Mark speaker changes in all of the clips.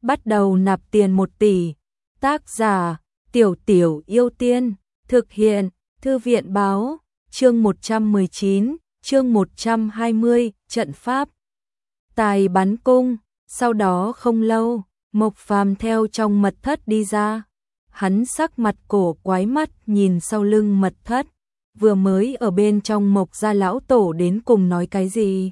Speaker 1: bắt đầu nạp tiền 1 tỷ. Tác giả: Tiểu Tiểu Yêu Tiên. Thực hiện: Thư viện báo. Chương 119, chương 120, trận pháp. Tài bắn cung. Sau đó không lâu, Mộc Phàm theo trong mật thất đi ra. Hắn sắc mặt cổ quái mắt nhìn sau lưng mật thất. Vừa mới ở bên trong Mộc gia lão tổ đến cùng nói cái gì?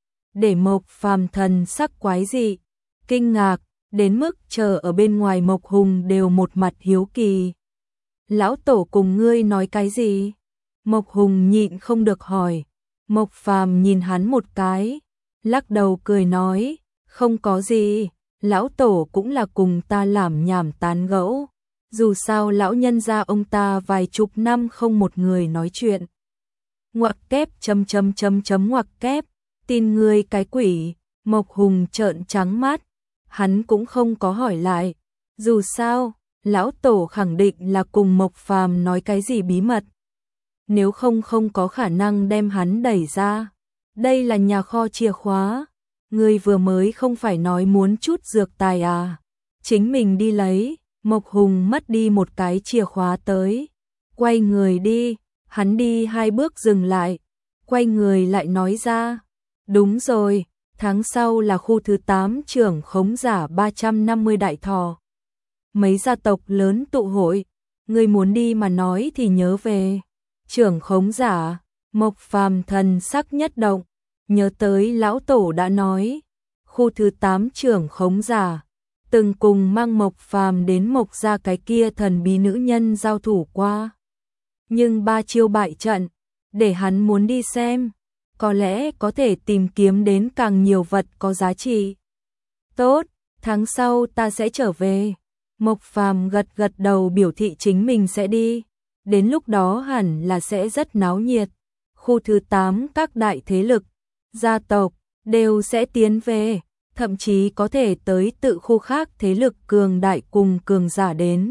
Speaker 1: Để Mộc Phàm thần sắc quái dị, kinh ngạc, đến mức chờ ở bên ngoài Mộc Hùng đều một mặt hiếu kỳ. Lão tổ cùng ngươi nói cái gì? Mộc Hùng nhịn không được hỏi. Mộc Phàm nhìn hắn một cái, lắc đầu cười nói, không có gì, lão tổ cũng là cùng ta làm nhảm tán gẫu. Dù sao lão nhân gia ông ta vài chục năm không một người nói chuyện. Ngoặc kép ngoặc kép, tin ngươi cái quỷ. Mộc Hùng trợn trắng mắt, hắn cũng không có hỏi lại. Dù sao, lão tổ khẳng định là cùng Mộc Phàm nói cái gì bí mật. Nếu không có khả năng đem hắn đẩy ra. Đây là nhà kho chìa khóa. Ngươi vừa mới không phải nói muốn chút dược tài à? Chính mình đi lấy. Mộc Hùng mất đi một cái chìa khóa tới. Quay người đi. Hắn đi 2 bước dừng lại. Quay người lại nói ra. Đúng rồi, tháng sau là khu thứ 8 trưởng khống giả 350 đại thọ. Mấy gia tộc lớn tụ hội. Ngươi muốn đi mà nói thì nhớ về. Trưởng khống giả. Mộc Phàm thần sắc nhất động. Nhớ tới lão tổ đã nói. Khu thứ 8 trưởng khống giả. Từng cùng mang Mộc Phàm đến Mộc gia cái kia thần bí nữ nhân giao thủ qua. Nhưng 3 chiêu bại trận. Để hắn muốn đi xem. Có lẽ có thể tìm kiếm đến càng nhiều vật có giá trị. Tốt, tháng sau ta sẽ trở về. Mộc Phàm gật đầu biểu thị chính mình sẽ đi. Đến lúc đó hẳn là sẽ rất náo nhiệt. Khu thứ 8 các đại thế lực, gia tộc đều sẽ tiến về, thậm chí có thể tới tự khu khác thế lực cường đại cùng cường giả đến.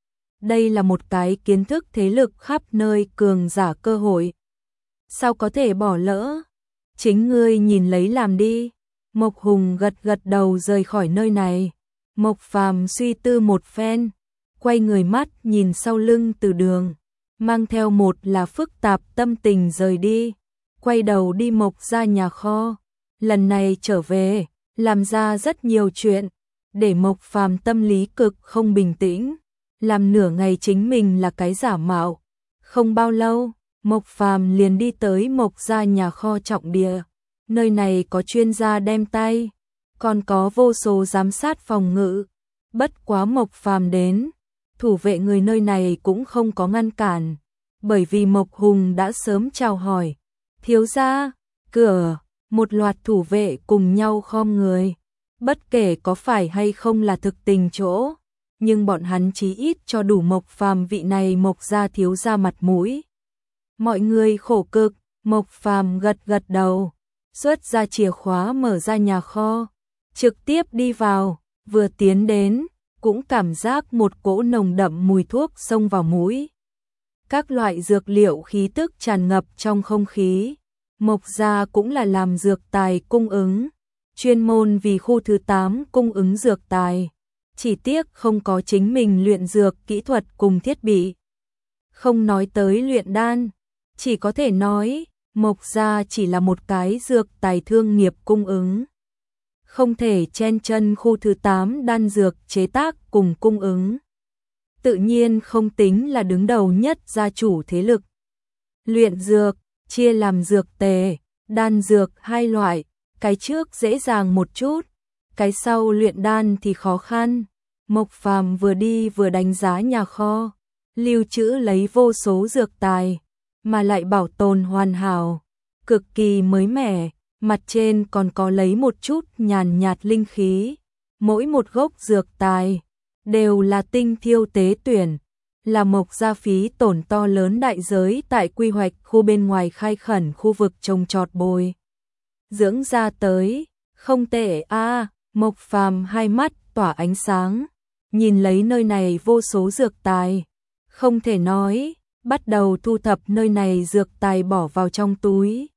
Speaker 1: Đây là một cái kiến thức thế lực khắp nơi cường giả cơ hội. Sao có thể bỏ lỡ? Chính ngươi nhìn lấy làm đi. Mộc Hùng gật đầu rời khỏi nơi này. Mộc Phàm suy tư một phen, quay người mắt nhìn sau lưng Từ Đường, mang theo một là phức tạp tâm tình rời đi, quay đầu đi Mộc gia nhà kho. Lần này trở về, làm ra rất nhiều chuyện, để Mộc Phàm tâm lý cực không bình tĩnh, làm nửa ngày chính mình là cái giả mạo. Không bao lâu, Mộc Phàm liền đi tới Mộc gia nhà kho trọng địa. Nơi này có chuyên gia đem tay, còn có vô số giám sát phòng ngự. Bất quá Mộc Phàm đến, thủ vệ người nơi này cũng không có ngăn cản, bởi vì Mộc Hùng đã sớm chào hỏi. Thiếu gia, cửa, một loạt thủ vệ cùng nhau khom người. Bất kể có phải hay không là thực tình chỗ, nhưng bọn hắn chí ít cho đủ Mộc Phàm vị này Mộc gia thiếu gia mặt mũi. Mọi người khổ cực. Mộc Phàm gật đầu, xuất ra chìa khóa mở ra nhà kho, trực tiếp đi vào. Vừa tiến đến, cũng cảm giác một cỗ nồng đậm mùi thuốc xông vào mũi. Các loại dược liệu khí tức tràn ngập trong không khí. Mộc gia cũng là làm dược tài cung ứng, chuyên môn vì khu thứ 8 cung ứng dược tài. Chỉ tiếc không có chính mình luyện dược kỹ thuật cùng thiết bị. Không nói tới luyện đan, chỉ có thể nói Mộc gia chỉ là một cái dược tài thương nghiệp cung ứng. Không thể chen chân khu thứ 8 đan dược chế tác cùng cung ứng. Tự nhiên không tính là đứng đầu nhất gia chủ thế lực. Luyện dược, chia làm dược tề, đan dược 2 loại, cái trước dễ dàng một chút, cái sau luyện đan thì khó khăn. Mộc Phàm vừa đi vừa đánh giá nhà kho, lưu trữ lấy vô số dược tài, mà lại bảo tồn hoàn hảo, cực kỳ mới mẻ, mặt trên còn có lấy một chút nhàn nhạt linh khí. Mỗi một gốc dược tài đều là tinh thiêu tế tuyển, là Mộc gia phí tổn to lớn đại giới tại quy hoạch khu bên ngoài khai khẩn khu vực trồng trọt bồi dưỡng ra tới. Không tệ a. Mộc Phàm hai mắt tỏa ánh sáng, nhìn lấy nơi này vô số dược tài, không thể nói, bắt đầu thu thập nơi này dược tài bỏ vào trong túi.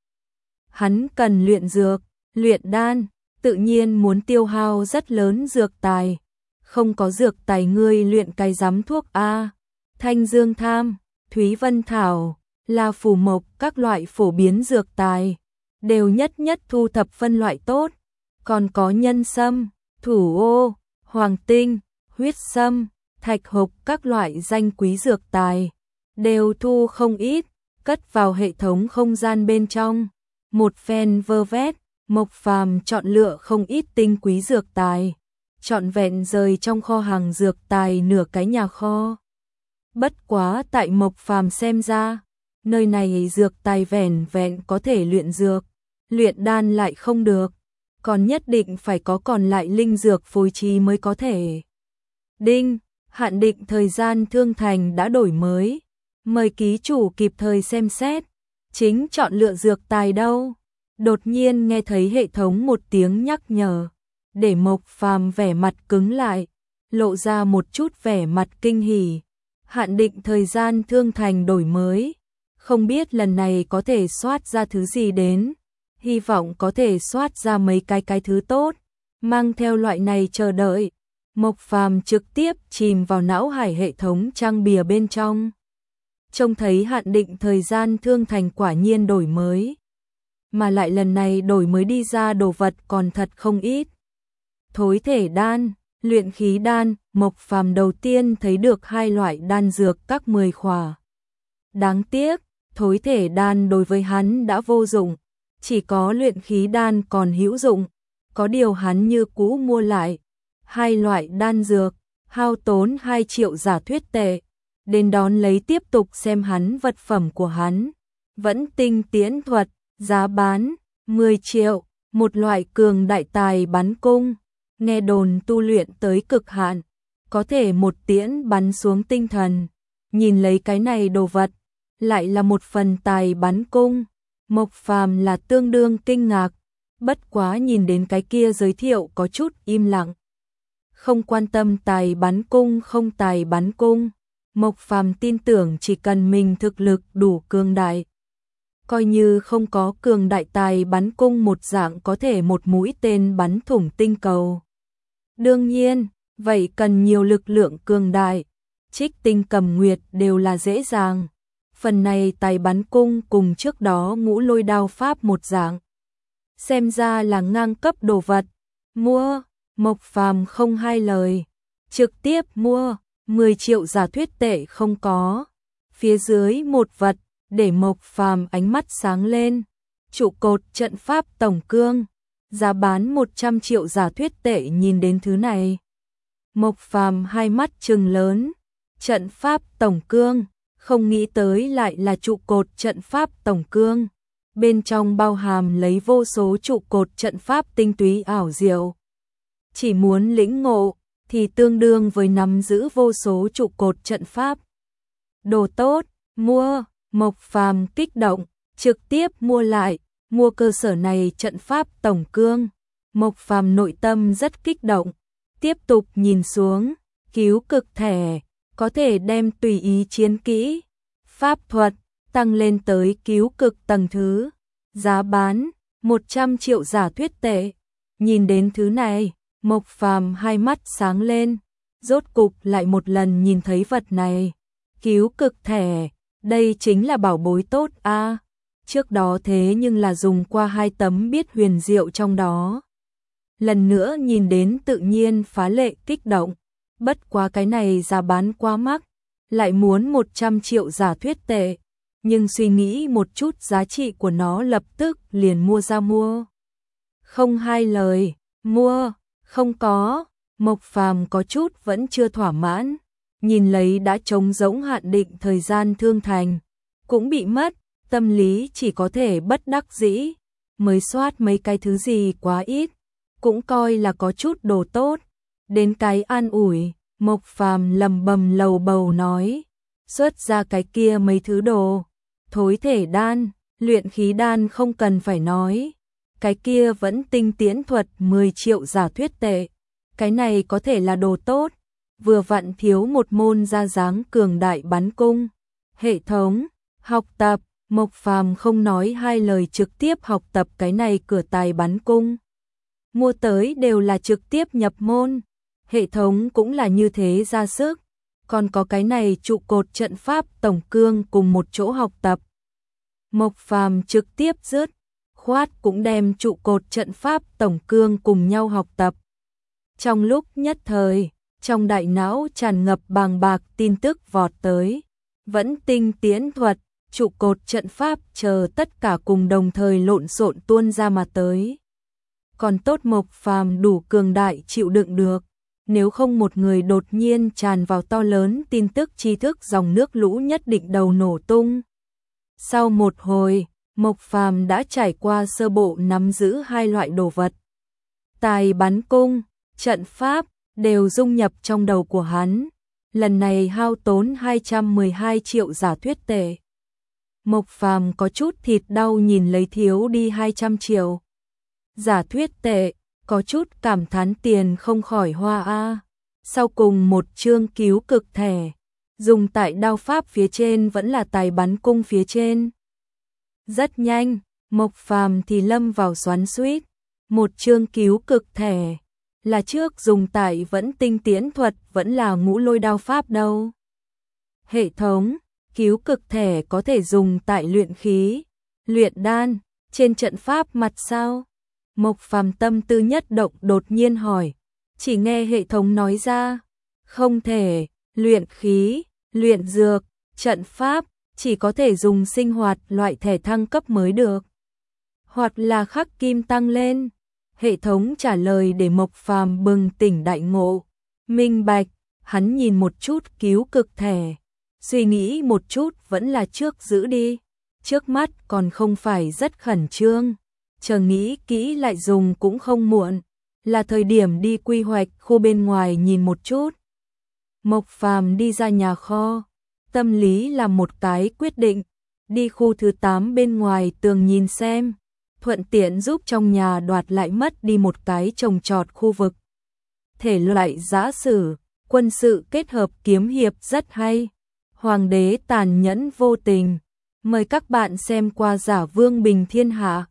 Speaker 1: Hắn cần luyện dược, luyện đan, tự nhiên muốn tiêu hao rất lớn dược tài, không có dược tài ngươi luyện cái giám thuốc a. Thanh Dương Tham, Thúy Vân Thảo, La Phù Mộc các loại phổ biến dược tài, đều nhất nhất thu thập phân loại tốt, còn có nhân sâm, thủ ô, hoàng tinh, huyết sâm, thạch hộc các loại danh quý dược tài, đều thu không ít, cất vào hệ thống không gian bên trong. Một phen vơ vét, Mộc Phàm chọn lựa không ít tinh quý dược tài, trọn vẹn rời trong kho hàng dược tài nửa cái nhà kho. Bất quá tại Mộc Phàm xem ra, nơi này dược tài vẻn vẹn có thể luyện dược, luyện đan lại không được, còn nhất định phải có còn lại linh dược phối trí mới có thể. Đinh, hạn định thời gian thương thành đã đổi mới, mời ký chủ kịp thời xem xét, chính chọn lựa dược tài đâu. Đột nhiên nghe thấy hệ thống một tiếng nhắc nhở, để Mộc Phàm vẻ mặt cứng lại, lộ ra một chút vẻ mặt kinh hỉ. Hạn định thời gian thương thành đổi mới, không biết lần này có thể soát ra thứ gì đến, hy vọng có thể soát ra mấy cái thứ tốt. Mang theo loại này chờ đợi, Mộc Phàm trực tiếp chìm vào não hải hệ thống trang bìa bên trong. Trông thấy hạn định thời gian thương thành quả nhiên đổi mới, mà lại lần này đổi mới đi ra đồ vật còn thật không ít. Thối thể đan, luyện khí đan, Mộc Phàm đầu tiên thấy được hai loại đan dược các 10 khỏa. Đáng tiếc, thối thể đan đối với hắn đã vô dụng, chỉ có luyện khí đan còn hữu dụng, có điều hắn như cũ mua lại. Hai loại đan dược, hao tốn 2 triệu giả thuyết tệ, đến đón lấy tiếp tục xem hắn vật phẩm của hắn. Vẫn tinh tiễn thuật, giá bán 10 triệu, một loại cường đại tài bắn cung, nghe đồn tu luyện tới cực hạn, có thể một tiễn bắn xuống tinh thần. Nhìn lấy cái này đồ vật, lại là một phần tài bắn cung, Mộc Phàm là tương đương kinh ngạc, bất quá nhìn đến cái kia giới thiệu có chút im lặng. Không quan tâm tài bắn cung không tài bắn cung, Mộc Phàm tin tưởng chỉ cần mình thực lực đủ cường đại, coi như không có cường đại tài bắn cung một dạng có thể một mũi tên bắn thủng tinh cầu. Đương nhiên, vậy cần nhiều lực lượng cường đại, Trích Tinh Cầm Nguyệt đều là dễ dàng. Phần này tài bắn cung cùng trước đó Ngũ Lôi đao pháp một dạng, xem ra là ngang cấp đồ vật. Mua, Mộc Phàm không hai lời, trực tiếp mua, 10 triệu giả thuyết tệ không có. Phía dưới một vật, để Mộc Phàm ánh mắt sáng lên, trụ cột trận pháp tổng cương, giá bán 100 triệu giả thuyết tệ. Nhìn đến thứ này, Mộc Phàm hai mắt trừng lớn, trận pháp tổng cương, không nghĩ tới lại là trụ cột trận pháp tổng cương, bên trong bao hàm lấy vô số trụ cột trận pháp tinh túy ảo diệu. Chỉ muốn lĩnh ngộ thì tương đương với nắm giữ vô số trụ cột trận pháp. Đồ tốt, mua, Mộc Phàm kích động, trực tiếp mua lại, mua cơ sở này trận pháp tổng cương. Mộc Phàm nội tâm rất kích động, tiếp tục nhìn xuống, cứu cực thẻ, có thể đem tùy ý chiến kỹ, pháp thuật, tăng lên tới cứu cực tầng thứ. Giá bán, 100 triệu giả thuyết tệ. Nhìn đến thứ này, Mộc Phàm hai mắt sáng lên, rốt cục lại một lần nhìn thấy vật này. Cứu cực thẻ, đây chính là bảo bối tốt a. Trước đó thế nhưng là dùng qua 2 tấm biết huyền diệu trong đó. Lần nữa nhìn đến tự nhiên phá lệ kích động, bất quá cái này giá bán quá mắc, lại muốn 100 triệu giả thuyết tệ, nhưng suy nghĩ một chút giá trị của nó lập tức liền mua ra mua. Không hai lời, mua, không có. Mộc Phàm có chút vẫn chưa thỏa mãn, nhìn lấy đã trống rỗng hạn định thời gian thương thành, cũng bị mất, tâm lý chỉ có thể bất đắc dĩ, mới soát mấy cái thứ gì quá ít, cũng coi là có chút đồ tốt. Đến cái an ủi, Mộc Phàm lầm bầm lầu bầu nói, xuất ra cái kia mấy thứ đồ, thối thể đan, luyện khí đan không cần phải nói, cái kia vẫn tinh tiễn thuật 10 triệu giả thuyết tệ, cái này có thể là đồ tốt, vừa vặn thiếu một môn ra dáng cường đại bắn cung. Hệ thống, học tập, Mộc Phàm không nói hai lời trực tiếp học tập cái này cửa tài bắn cung. Mua tới đều là trực tiếp nhập môn. Hệ thống cũng là như thế ra sức, còn có cái này trụ cột trận pháp tổng cương cùng một chỗ học tập. Mộc Phàm trực tiếp dứt khoát cũng đem trụ cột trận pháp tổng cương cùng nhau học tập. Trong lúc nhất thời, trong đại não tràn ngập bàng bạc tin tức vọt tới, vẫn tinh tiến thuật, trụ cột trận pháp chờ tất cả cùng đồng thời lộn xộn tuôn ra mà tới. Còn tốt Mộc Phàm đủ cường đại chịu đựng được, nếu không một người đột nhiên tràn vào to lớn tin tức tri thức dòng nước lũ nhất định đầu nổ tung. Sau một hồi, Mộc Phàm đã trải qua sơ bộ nắm giữ hai loại đồ vật. Tài bắn cung, trận pháp đều dung nhập trong đầu của hắn. Lần này hao tốn 212 triệu giả thuyết tệ. Mộc Phàm có chút thịt đau nhìn lấy thiếu đi 200 triệu. Giả thuyết tệ, có chút cảm thán tiền không khỏi hoa a. Sau cùng một chương cứu cực thẻ, dùng tại đao pháp phía trên vẫn là tài bắn cung phía trên. Rất nhanh, Mộc Phàm thì lâm vào xoắn xuýt, một chương cứu cực thẻ, là trước dùng tại vẫn tinh tiến thuật vẫn là ngũ lôi đao pháp đâu. Hệ thống, cứu cực thẻ có thể dùng tại luyện khí, luyện đan, trên trận pháp mặt sao? Mộc Phàm tâm tư nhất động đột nhiên hỏi, chỉ nghe hệ thống nói ra, không thể, luyện khí, luyện dược, trận pháp, chỉ có thể dùng sinh hoạt loại thẻ thăng cấp mới được. Hoặc là khắc kim tăng lên. Hệ thống trả lời để Mộc Phàm bừng tỉnh đại ngộ, minh bạch, hắn nhìn một chút cứu cực thẻ, suy nghĩ một chút vẫn là trước giữ đi, trước mắt còn không phải rất khẩn trương, chờ nghĩ kỹ lại dùng cũng không muộn, là thời điểm đi quy hoạch khu bên ngoài nhìn một chút. Mộc Phàm đi ra nhà kho, tâm lý làm một cái quyết định, đi khu thứ 8 bên ngoài tường nhìn xem, thuận tiện giúp trong nhà đoạt lại mất đi một cái trồng trọt khu vực. Thể loại giã sử, quân sự kết hợp kiếm hiệp rất hay. Hoàng đế tàn nhẫn vô tình. Mời các bạn xem qua Giả Vương Bình Thiên Hạ.